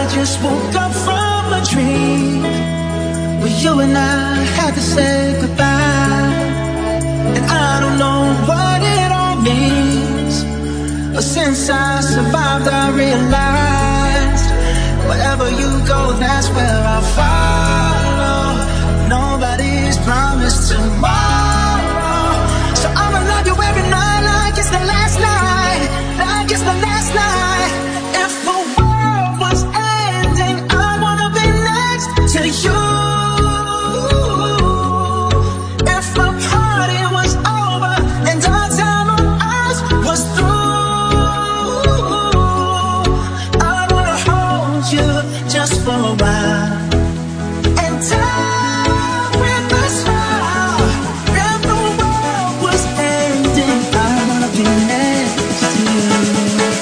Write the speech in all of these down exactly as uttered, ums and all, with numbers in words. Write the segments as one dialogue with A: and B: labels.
A: just woke up from a dream where you and I had to say goodbye. And I don't know what it all means, but since I survived I realized wherever you go, that's where I'll follow. Nobody's promised tomorrow, so I'ma love you every night like it's the last night, like it's the last night. If the world was ending, I wanna be next to you. If the party was over and our time on earth was through, I wanna hold you just for a while and die with a smile. If the world was ending, I wanna be next to you.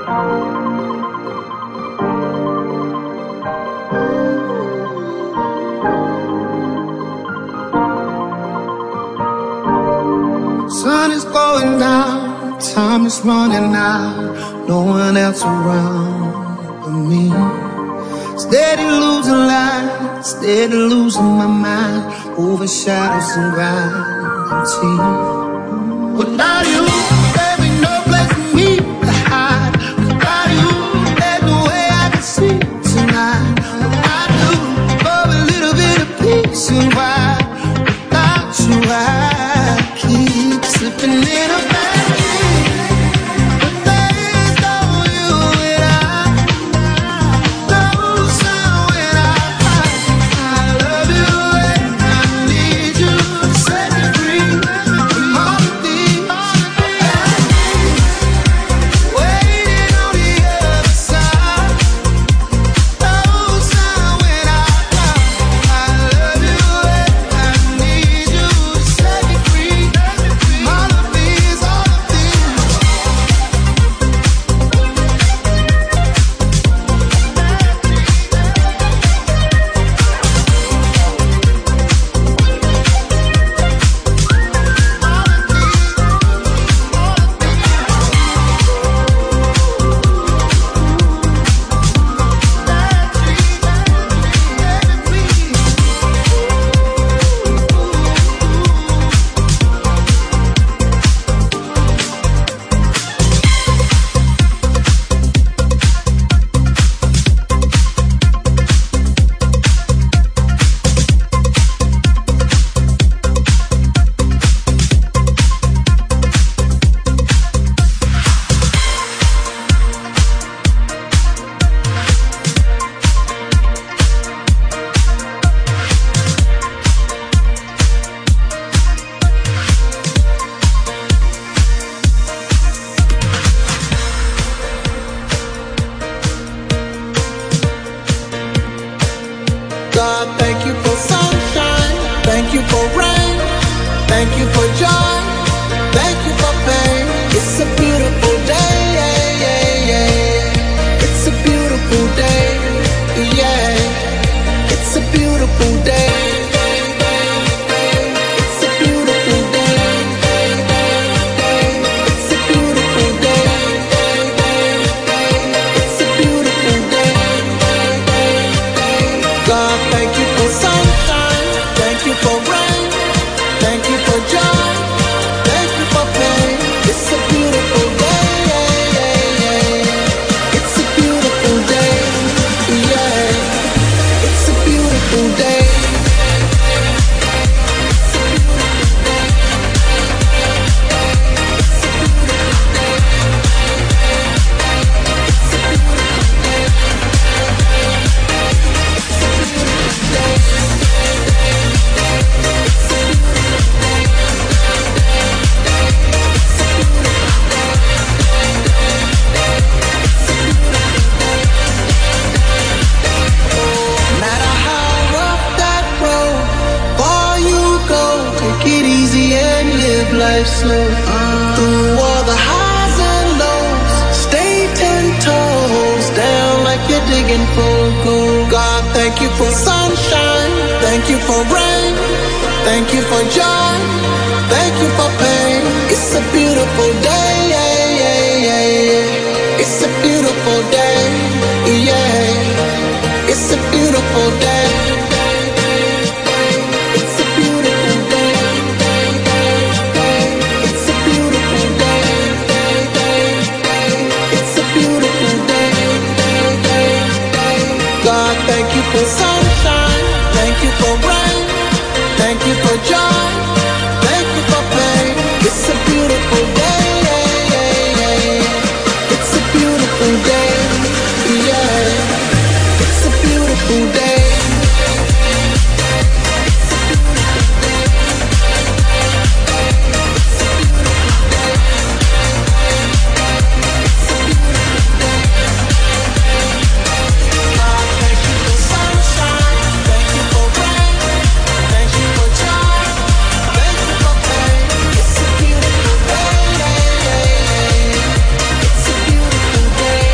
A: Sun is going down, time is running out, no one else around but me. Steady losing light, steady losing my mind, over shadows and gravity. Without you, there ain't no place for me to hide. Without you, there's no way I can see tonight. I do for a little bit of peace and why without you I keep slipping in a bad dream. But there is no you and I, no sound when I cry. I love you and I need you to set me free from all of these waiting on the other side. No sound when I cry. I love you and I need you to set me free from all of these, all of these. God, thank you for sunshine, thank you for rain, thank you for joy, thank you for pain. It's a beautiful day, yeah, yeah, yeah. It's a beautiful day, yeah. It's a beautiful day. It's a beautiful day. It's a beautiful day. It's a beautiful day. God, thank you for sunshine, thank you for rain, thank you for joy, thank you for pain. It's a beautiful day, yeah, yeah, yeah. It's a beautiful day, yeah. It's a beautiful day. No matter how rough that road, far you go, take it easy and live life slow. Through all the highs and lows, stay ten toes down like you're digging for gold. God, thank you for sunshine, thank you for rain, thank you for joy, thank you for pain. It's a beautiful day, yeah, yeah, yeah, yeah. It's a beautiful day, yeah. It's a beautiful day. It's a beautiful day. It's a beautiful day. It's a beautiful day. God, thank you for sunshine, thank you for rain, thank you for joy, thank you for pain. It's a beautiful day, yeah, yeah, yeah. It's a beautiful day, yeah. It's a beautiful day. God, thank you for sunshine, thank you for rain, thank you for joy, thank you for pain. It's a beautiful day, yeah, yeah, yeah. It's a beautiful day.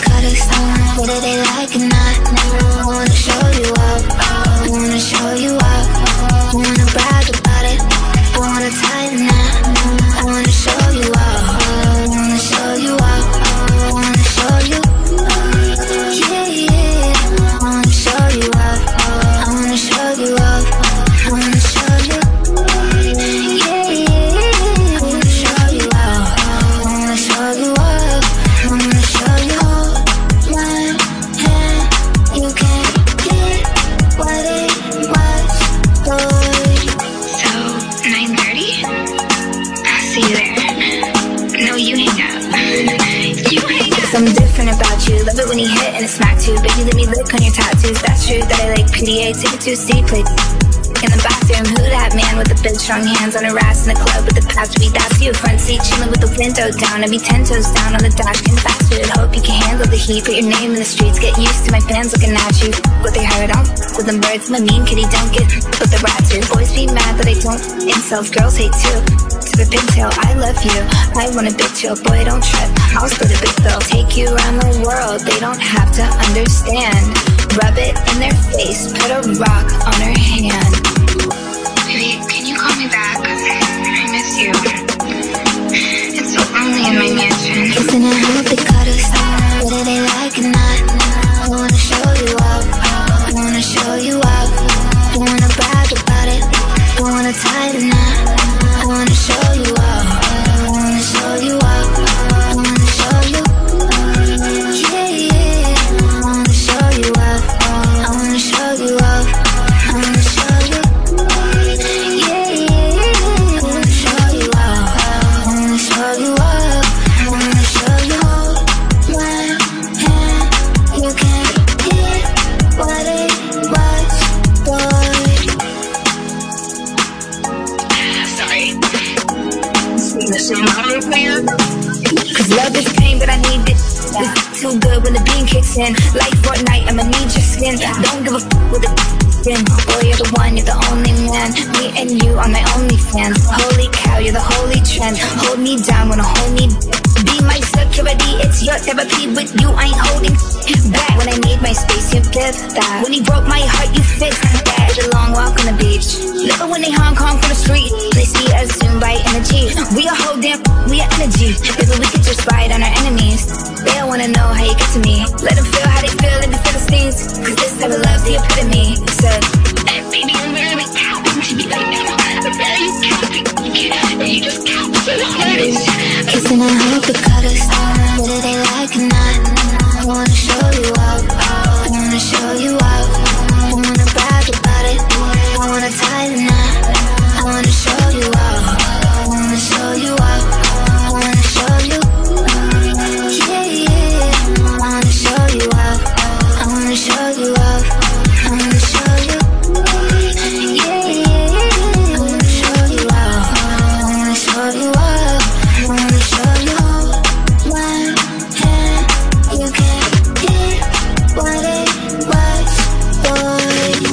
B: cutters. Whether they like or not, I wanna show you up. I wanna show you up. I wanna brag about it. I wanna tighten up. I wanna show you up. I wanna show you up. I wanna show you. Yeah, yeah. I wanna show you up. I wanna show you up. I wanna show you. Yeah, yeah. I wanna show you up. I wanna show you up. I wanna show you. One hand, you can't get what it was, boy.
C: So, nine thirty? I'll see you there. No, you hang up. You hang up.
B: Something different about you. Love it when you hit and it smack too. Baby, let me lick on your tattoos. That's true that I like P D A. Take it to a C plate. In the bathroom, who that man with the big strong hands on her ass in the club with the past beat? That's you, front seat chilling with the window down. I'd be ten toes down on the dash, getting faster. And hope you can handle the heat. Put your name in the streets, get used to my fans looking at you. What they heard on with them birds, I'm a mean kitty, don't get with the rats. Your boys be mad that I don't. Incels, girls hate too. To the pigtail, I love you. I want a big chill, boy, don't trip. I'll split a big bill, take you around the world. They don't have to understand. Rub it in their face, put a rock on her hand.
C: Baby, can you call me back? I miss you. It's so lonely in my mansion.
B: Kissing and hope it cut us. Whether they like or not, I wanna show you up. I wanna show you up. I wanna brag about it. I wanna tighten up. I wanna show you up. I wanna show you up. I wanna show you. Yeah, yeah. I wanna show you up. I wanna show you up. I wanna show you. Yeah, yeah. I wanna show you up. I wanna show you up. I wanna show you. One hand, you can't get what it was, boy.
C: Sorry. Sing the same out man.
B: Cause love is pain, but I need it. It's too good when the beam kicks in. Like Fortnite, I'ma need your skin. Don't give a f with the skin. Boy, you're the one, you're the only man. Me and you are my only fans. Holy cow, you're the holy trend. Hold me down, wanna hold me be my security, it's your therapy. With you, I ain't holding back. When I need my space, you give that. When you broke my heart, you fixed that. Did a long walk on the beach. Never when they Hong Kong from the street. They see us soon by energy. We a whole damn, we are energy. Maybe we could just fight on our enemies. They don't wanna know how you get to me. Let them feel how they feel in the Philistines. Cause this type of love's the epitome. Said,
C: baby, I'm literally counting to you right now. I'm barely counting. You just count so hard.
B: kissing and hope it cut us. Whether they like or not, I wanna show you up. I wanna show you up. I wanna brag about it. I wanna tighten up. I wanna show you up. I wanna show you up. I wanna show you. Yeah, yeah. I wanna show you up. I wanna show you up. I wanna show you. Yeah, yeah. I wanna show you up. I wanna show you up. I wanna show you. One hand, you can't get what it was, boy.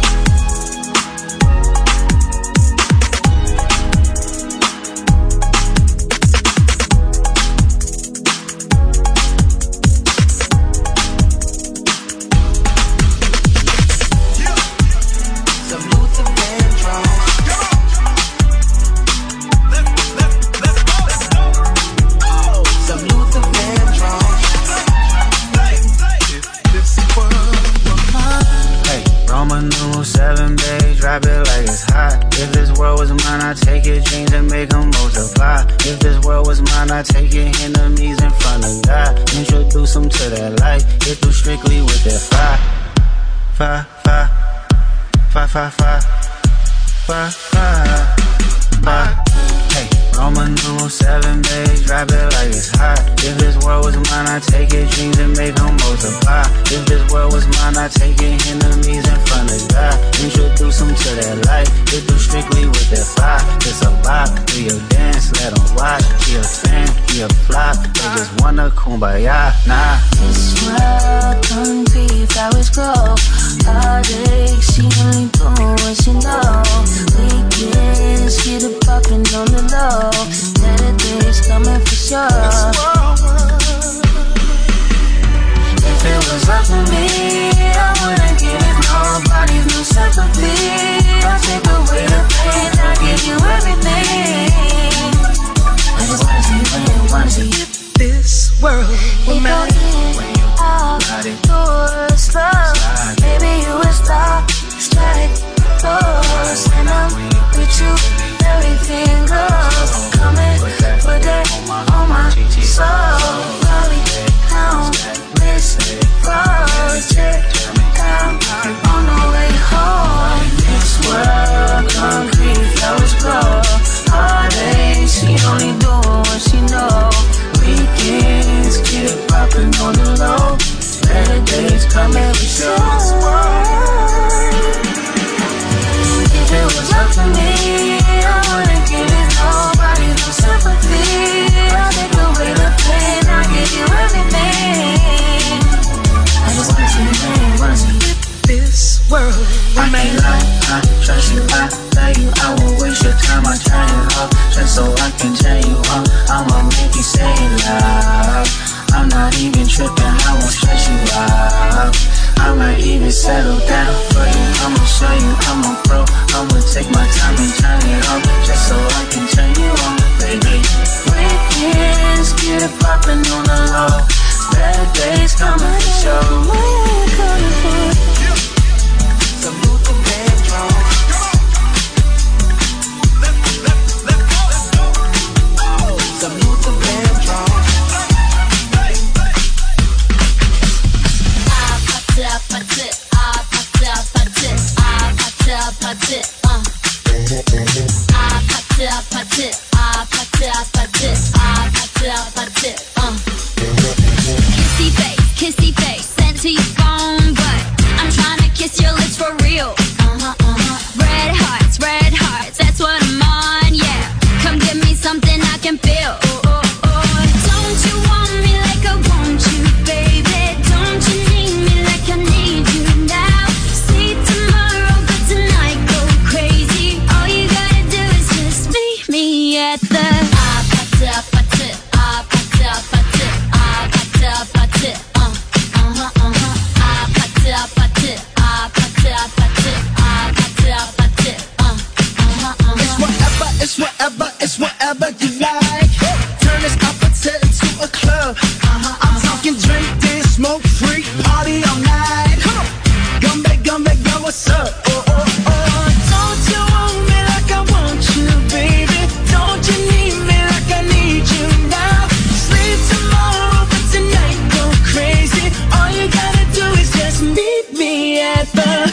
D: Seven days, drop it like it's hot. If this world was mine, I'd take your dreams and make them multiply. If this world was mine, I'd take your enemies in front of God. Introduce them to that light, get through strictly with that fire. Fire, fire, fire, fire, fire, fire, fire, fire. Hey, Roman numeral seven days, drop it like it's hot. If this world was mine, I'd take your dreams and make them multiply. If this world was mine, I'd take your enemies in front of God. Introduce them to that light, get through strictly with that fire. It's a lock, do your dance, let them watch. Be a fan, be a flock, they just wanna kumbaya, nah.
E: This world concrete, flowers grow. Heartache, she only doing what she know. Weekends, get it poppin' on the low. Better days coming for sure.
D: stress you, I love you, I won't waste your time, I turn it off, just so I can turn you on. I'ma make you say love. I'm not even tripping, I won't stress you out. I might even settle down for you. I'ma show you I'm a pro. I'ma take my time and turn it off, just so I can turn you on, baby. Weekends, get it poppin' on the low. Bad days coming for sure. What are you calling for? So move the bedroom. So move the bedroom.
F: Kissy face, kissy face, sent to your phone, but I'm trying to kiss your lips for real. Uh-huh, uh-huh. Red hearts, red hearts, that's what I'm on, yeah. Come give me something I can feel. Oh, oh, oh. Don't you want me like I want you, baby? Don't you need me like I need you now? See tomorrow, but tonight go crazy. All you gotta do is just meet me at the
A: It's whatever, it's whatever you like. Turn this opposite into a club. Uh-huh, I'm talking drink, dance, smoke, freak, party all night. Come on, come back, come back, yo, what's up? Oh, oh, oh. Don't you want me like I want you, baby? Don't you need me like I need you now? Sleep tomorrow, but tonight go crazy. All you gotta do is just meet me at the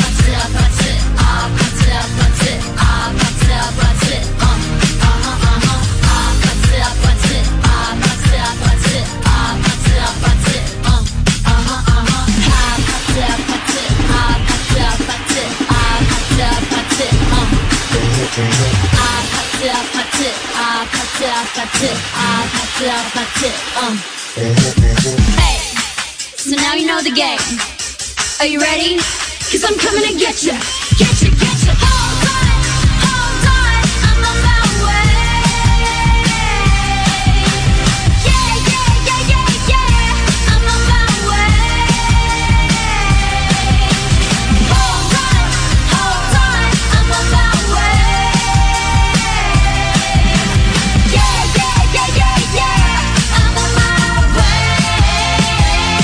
F: Hey, so now you know the game. Are you ready? Cause I'm coming to get you. Get you, get you. Hold on, hold on, I'm on my way. Yeah, yeah, yeah, yeah, yeah, I'm on my way. Hold on, hold on, I'm on my way. Yeah, yeah, yeah, yeah, yeah, I'm on my way.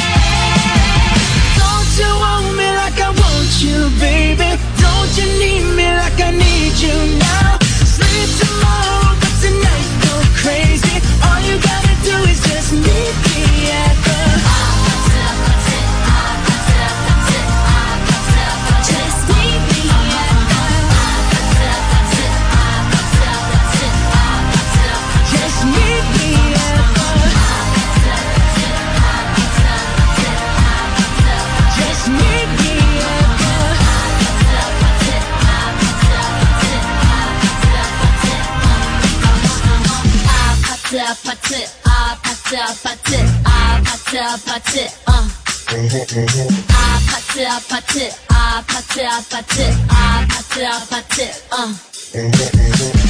A: Don't you want me like I want you, baby? Don't you need me like I need you now? Sleep tomorrow, but tonight go crazy. All you gotta do is just meet me at the
F: Just meet me at
A: Just meet me at the Just meet me at
F: the uh.